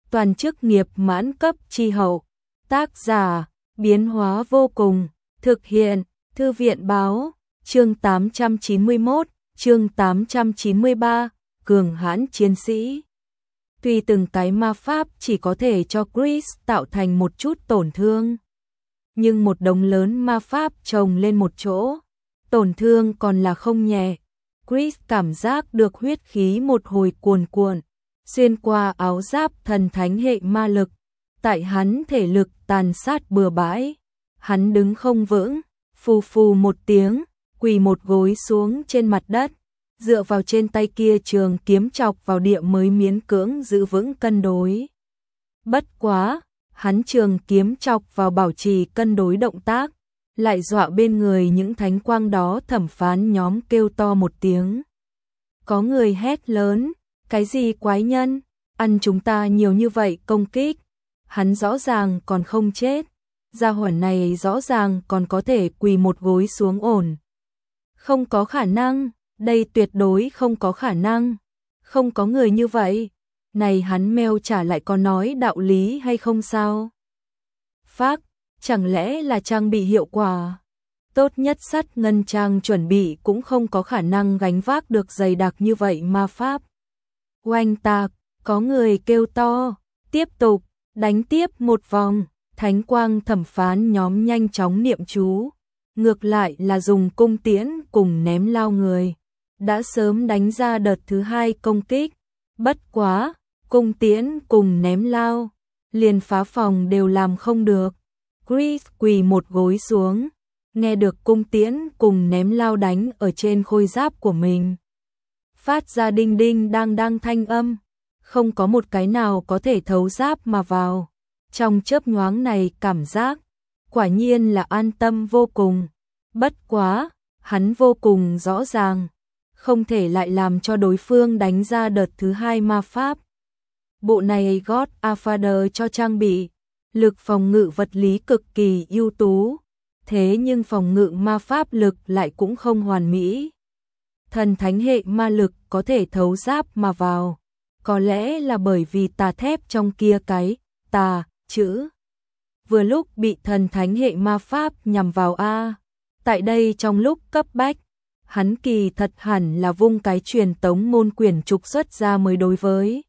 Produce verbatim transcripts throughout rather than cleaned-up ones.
toàn chức nghiệp mãn cấp chi hậu. Tác giả, biến hóa vô cùng, thực hiện, Thư viện báo, chương tám trăm chín mươi mốt, chương tám trăm chín mươi ba, cường hãn chiến sĩ. Tuy từng cái ma pháp chỉ có thể cho Chris tạo thành một chút tổn thương, nhưng một đống lớn ma pháp chồng lên một chỗ, tổn thương còn là không nhẹ. Chris cảm giác được huyết khí một hồi cuồn cuộn, xuyên qua áo giáp thần thánh hệ ma lực, tại hắn thể lực tàn sát bừa bãi. Hắn đứng không vững, phù phù một tiếng, quỳ một gối xuống trên mặt đất, dựa vào trên tay kia trường kiếm chọc vào địa mới miễn cưỡng giữ vững cân đối. Bất quá, hắn trường kiếm chọc vào bảo trì cân đối động tác, lại dọa bên người những thánh quang đó thẩm phán nhóm kêu to một tiếng. Có người hét lớn, cái gì quái nhân, ăn chúng ta nhiều như vậy công kích, hắn rõ ràng còn không chết, gia hỏa này rõ ràng còn có thể quỳ một gối xuống ổn. Không có khả năng, đây tuyệt đối không có khả năng, không có người như vậy, này hắn meo trả lại có nói đạo lý hay không sao? Phác, chẳng lẽ là trang bị hiệu quả? Tốt nhất sắt ngân trang chuẩn bị cũng không có khả năng gánh vác được dày đặc như vậy ma pháp. Oanh tạc, có người kêu to, tiếp tục, đánh tiếp một vòng, thánh quang thẩm phán nhóm nhanh chóng niệm chú, ngược lại là dùng cung tiễn cùng ném lao người, đã sớm đánh ra đợt thứ hai công kích, bất quá, cung tiễn cùng ném lao, liền phá phòng đều làm không được. Chris quỳ một gối xuống, nghe được cung tiễn cùng ném lao đánh ở trên khôi giáp của mình, phát ra đinh đinh đang đang thanh âm, không có một cái nào có thể thấu giáp mà vào. Trong chớp nhoáng này cảm giác, quả nhiên là an tâm vô cùng. Bất quá, hắn vô cùng rõ ràng, không thể lại làm cho đối phương đánh ra đợt thứ hai ma pháp. Bộ này God Father cho trang bị, lực phòng ngự vật lý cực kỳ ưu tú, thế nhưng phòng ngự ma pháp lực lại cũng không hoàn mỹ. Thần thánh hệ ma lực có thể thấu giáp mà vào, có lẽ là bởi vì tà thép trong kia cái tà chữ vừa lúc bị thần thánh hệ ma pháp nhằm vào a. Tại đây trong lúc cấp bách, hắn kỳ thật hẳn là vung cái truyền tống môn quyển trục xuất ra mới đối với.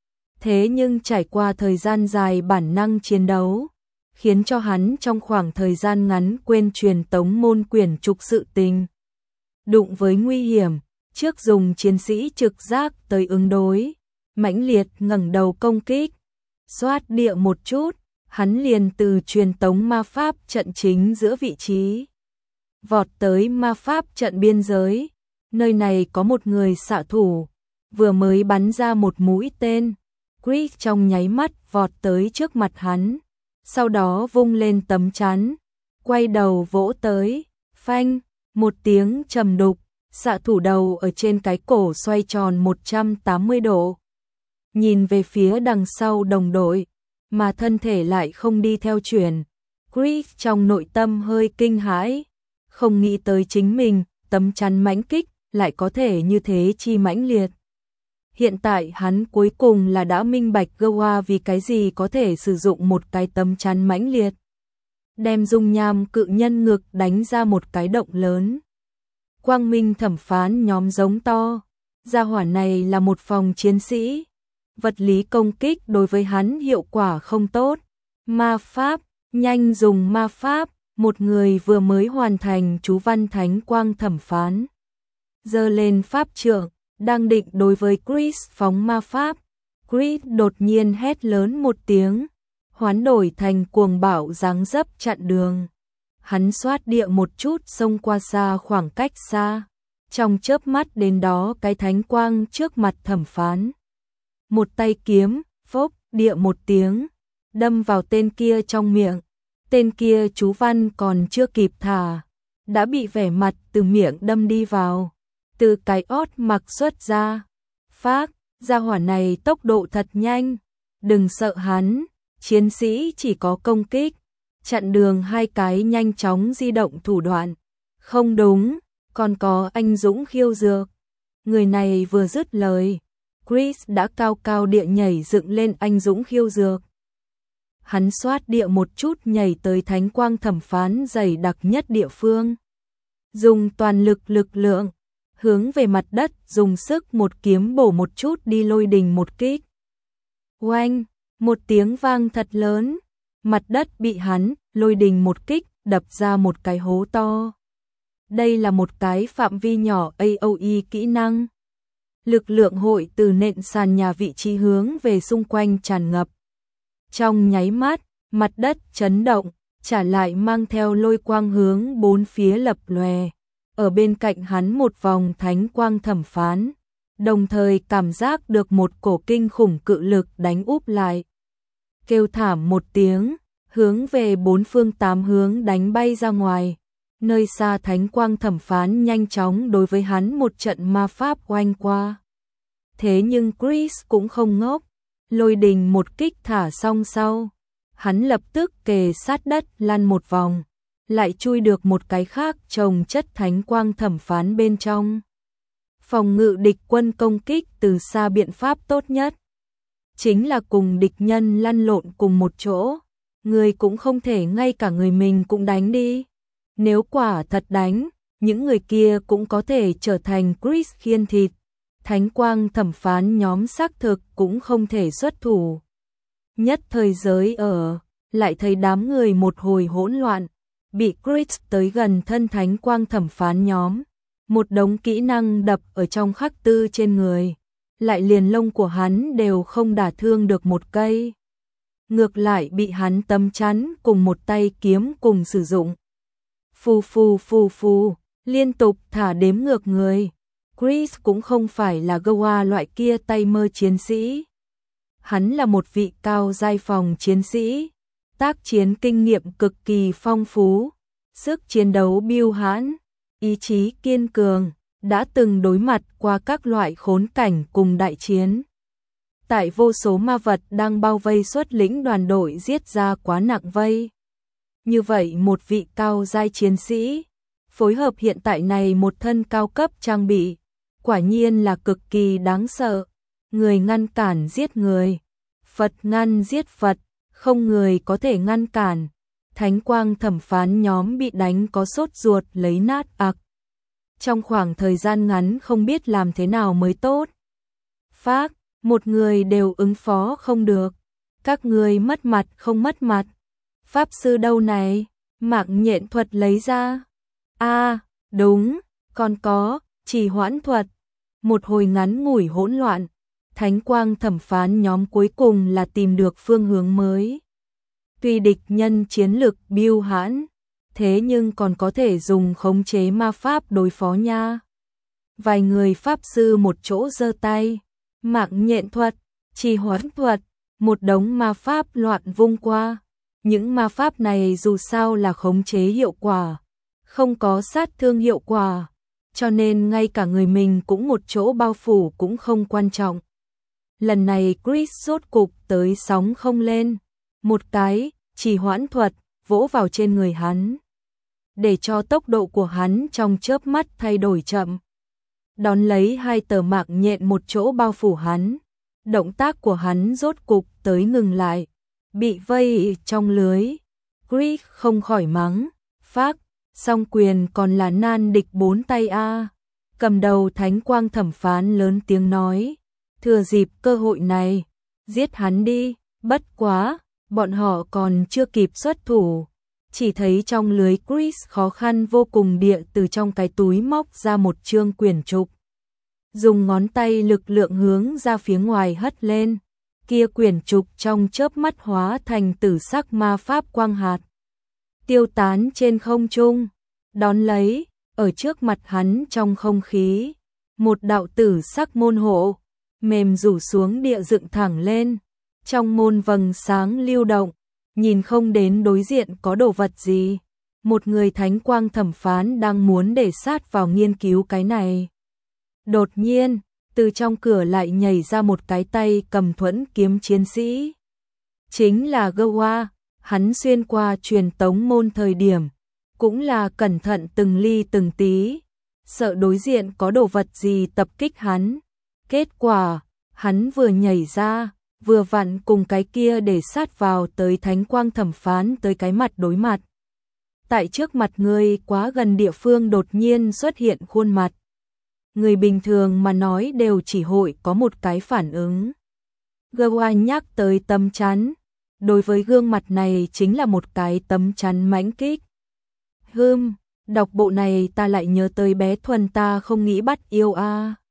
Thế nhưng trải qua thời gian dài bản năng chiến đấu, khiến cho hắn trong khoảng thời gian ngắn quên truyền tống môn quyển trục sự tình. Đụng với nguy hiểm, trước dùng chiến sĩ trực giác tới ứng đối, mãnh liệt ngẩng đầu công kích, xoát địa một chút, hắn liền từ truyền tống ma pháp trận chính giữa vị trí, vọt tới ma pháp trận biên giới. Nơi này có một người xạ thủ, vừa mới bắn ra một mũi tên, Chris trong nháy mắt vọt tới trước mặt hắn, sau đó vung lên tấm chắn, quay đầu vỗ tới, phanh, một tiếng trầm đục, xạ thủ đầu ở trên cái cổ xoay tròn một trăm tám mươi độ. Nhìn về phía đằng sau đồng đội, mà thân thể lại không đi theo chuyển. Chris trong nội tâm hơi kinh hãi, không nghĩ tới chính mình, tấm chắn mãnh kích, lại có thể như thế chi mãnh liệt. Hiện tại hắn cuối cùng là đã minh bạch Goa vì cái gì có thể sử dụng một cái tấm chắn mãnh liệt, đem dung nham cự nhân ngực đánh ra một cái động lớn. Quang minh thẩm phán nhóm giống to, gia hỏa này là một phòng chiến sĩ, vật lý công kích đối với hắn hiệu quả không tốt. Ma pháp, nhanh dùng ma pháp, một người vừa mới hoàn thành chú văn thánh quang thẩm phán, giơ lên pháp trượng, đang định đối với Chris phóng ma pháp. Chris đột nhiên hét lớn một tiếng, hoán đổi thành cuồng bạo dáng dấp chặn đường. Hắn xoát địa một chút xông qua xa khoảng cách xa, trong chớp mắt đến đó cái thánh quang trước mặt thẩm phán. Một tay kiếm, phốc, địa một tiếng, đâm vào tên kia trong miệng. Tên kia chú văn còn chưa kịp thả, đã bị vẻ mặt từ miệng đâm đi vào, từ cái ót mặc xuất ra. Phác, gia hỏa này tốc độ thật nhanh, đừng sợ hắn, chiến sĩ chỉ có công kích, chặn đường hai cái nhanh chóng di động thủ đoạn. Không đúng, còn có anh dũng khiêu dược. Người này vừa dứt lời, Chris đã cao cao địa nhảy dựng lên anh dũng khiêu dược. Hắn xoát địa một chút nhảy tới thánh quang thẩm phán dày đặc nhất địa phương. Dùng toàn lực lực lượng, hướng về mặt đất dùng sức một kiếm bổ một chút đi lôi đình một kích. Oanh, một tiếng vang thật lớn, mặt đất bị hắn, lôi đình một kích, đập ra một cái hố to. Đây là một cái phạm vi nhỏ a o e kỹ năng. Lực lượng hội từ nền sàn nhà vị trí hướng về xung quanh tràn ngập. Trong nháy mắt, mặt đất chấn động, trả lại mang theo lôi quang hướng bốn phía lập lòe. Ở bên cạnh hắn một vòng thánh quang thẩm phán, đồng thời cảm giác được một cổ kinh khủng cự lực đánh úp lại. Kêu thảm một tiếng, hướng về bốn phương tám hướng đánh bay ra ngoài. Nơi xa thánh quang thẩm phán nhanh chóng đối với hắn một trận ma pháp oanh qua. Thế nhưng Chris cũng không ngốc, lôi đình một kích thả xong sau. Hắn lập tức kề sát đất lăn một vòng, lại chui được một cái khác trồng chất thánh quang thẩm phán bên trong. Phòng ngự địch quân công kích từ xa biện pháp tốt nhất chính là cùng địch nhân lăn lộn cùng một chỗ. Người cũng không thể ngay cả người mình cũng đánh đi. Nếu quả thật đánh, những người kia cũng có thể trở thành Chris khiên thịt. Thánh quang thẩm phán nhóm xác thực cũng không thể xuất thủ. Nhất thời giới ở, lại thấy đám người một hồi hỗn loạn, bị Chris tới gần thân thánh quang thẩm phán nhóm. Một đống kỹ năng đập ở trong khắc tư trên người, lại liền lông của hắn đều không đả thương được một cây. Ngược lại bị hắn tấm chắn cùng một tay kiếm cùng sử dụng. Phù phù phù phù, liên tục thả đếm ngược người. Chris cũng không phải là Goa loại kia tay mơ chiến sĩ. Hắn là một vị cao giai phòng chiến sĩ, tác chiến kinh nghiệm cực kỳ phong phú, sức chiến đấu biêu hãn, ý chí kiên cường, đã từng đối mặt qua các loại khốn cảnh cùng đại chiến. Tại vô số ma vật đang bao vây xuất lĩnh đoàn đội giết ra quá nặng vây. Như vậy một vị cao giai chiến sĩ, phối hợp hiện tại này một thân cao cấp trang bị, quả nhiên là cực kỳ đáng sợ. Người ngăn cản giết người, Phật ngăn giết Phật, không người có thể ngăn cản. Thánh quang thẩm phán nhóm bị đánh có sốt ruột lấy nát ặc. Trong khoảng thời gian ngắn không biết làm thế nào mới tốt. Phác, một người đều ứng phó không được. Các người mất mặt không mất mặt. Pháp sư đâu này? Mạng nhện thuật lấy ra. A, à, đúng, còn có, trì hoãn thuật. Một hồi ngắn ngủi hỗn loạn, thánh quang thẩm phán nhóm cuối cùng là tìm được phương hướng mới. Tuy địch nhân chiến lực biêu hãn, thế nhưng còn có thể dùng khống chế ma pháp đối phó nha. Vài người pháp sư một chỗ giơ tay, mạng nhện thuật, trì hoãn thuật, một đống ma pháp loạn vung qua. Những ma pháp này dù sao là khống chế hiệu quả, không có sát thương hiệu quả, cho nên ngay cả người mình cũng một chỗ bao phủ cũng không quan trọng. Lần này Chris rốt cục tới sóng không lên, một cái trì hoãn thuật vỗ vào trên người hắn, để cho tốc độ của hắn trong chớp mắt thay đổi chậm. Đón lấy hai tờ mạng nhện một chỗ bao phủ hắn, động tác của hắn rốt cục tới ngừng lại, bị vây trong lưới. Chris không khỏi mắng, phác, song quyền còn là nan địch bốn tay a. Cầm đầu thánh quang thẩm phán lớn tiếng nói, thừa dịp cơ hội này, giết hắn đi. Bất quá, bọn họ còn chưa kịp xuất thủ, chỉ thấy trong lưới Chris khó khăn vô cùng địa từ trong cái túi móc ra một chương quyển trục. Dùng ngón tay lực lượng hướng ra phía ngoài hất lên, kia quyển trục trong chớp mắt hóa thành tử sắc ma pháp quang hạt, tiêu tán trên không trung. Đón lấy, ở trước mặt hắn trong không khí, một đạo tử sắc môn hộ, mềm rủ xuống địa dựng thẳng lên, trong môn vầng sáng lưu động, nhìn không đến đối diện có đồ vật gì. Một người thánh quang thẩm phán đang muốn để sát vào nghiên cứu cái này. Đột nhiên, từ trong cửa lại nhảy ra một cái tay cầm thuẫn kiếm chiến sĩ. Chính là Goa, hắn xuyên qua truyền tống môn thời điểm, cũng là cẩn thận từng ly từng tí, sợ đối diện có đồ vật gì tập kích hắn. Kết quả, hắn vừa nhảy ra, vừa vặn cùng cái kia để sát vào tới thánh quang thẩm phán tới cái mặt đối mặt. Tại trước mặt người quá gần địa phương đột nhiên xuất hiện khuôn mặt. Người bình thường mà nói đều chỉ hội có một cái phản ứng. Gơ nhắc tới tấm chắn, đối với gương mặt này chính là một cái tấm chắn mãnh kích. Hừm, đọc bộ này ta lại nhớ tới bé Thuần ta không nghĩ bắt yêu a.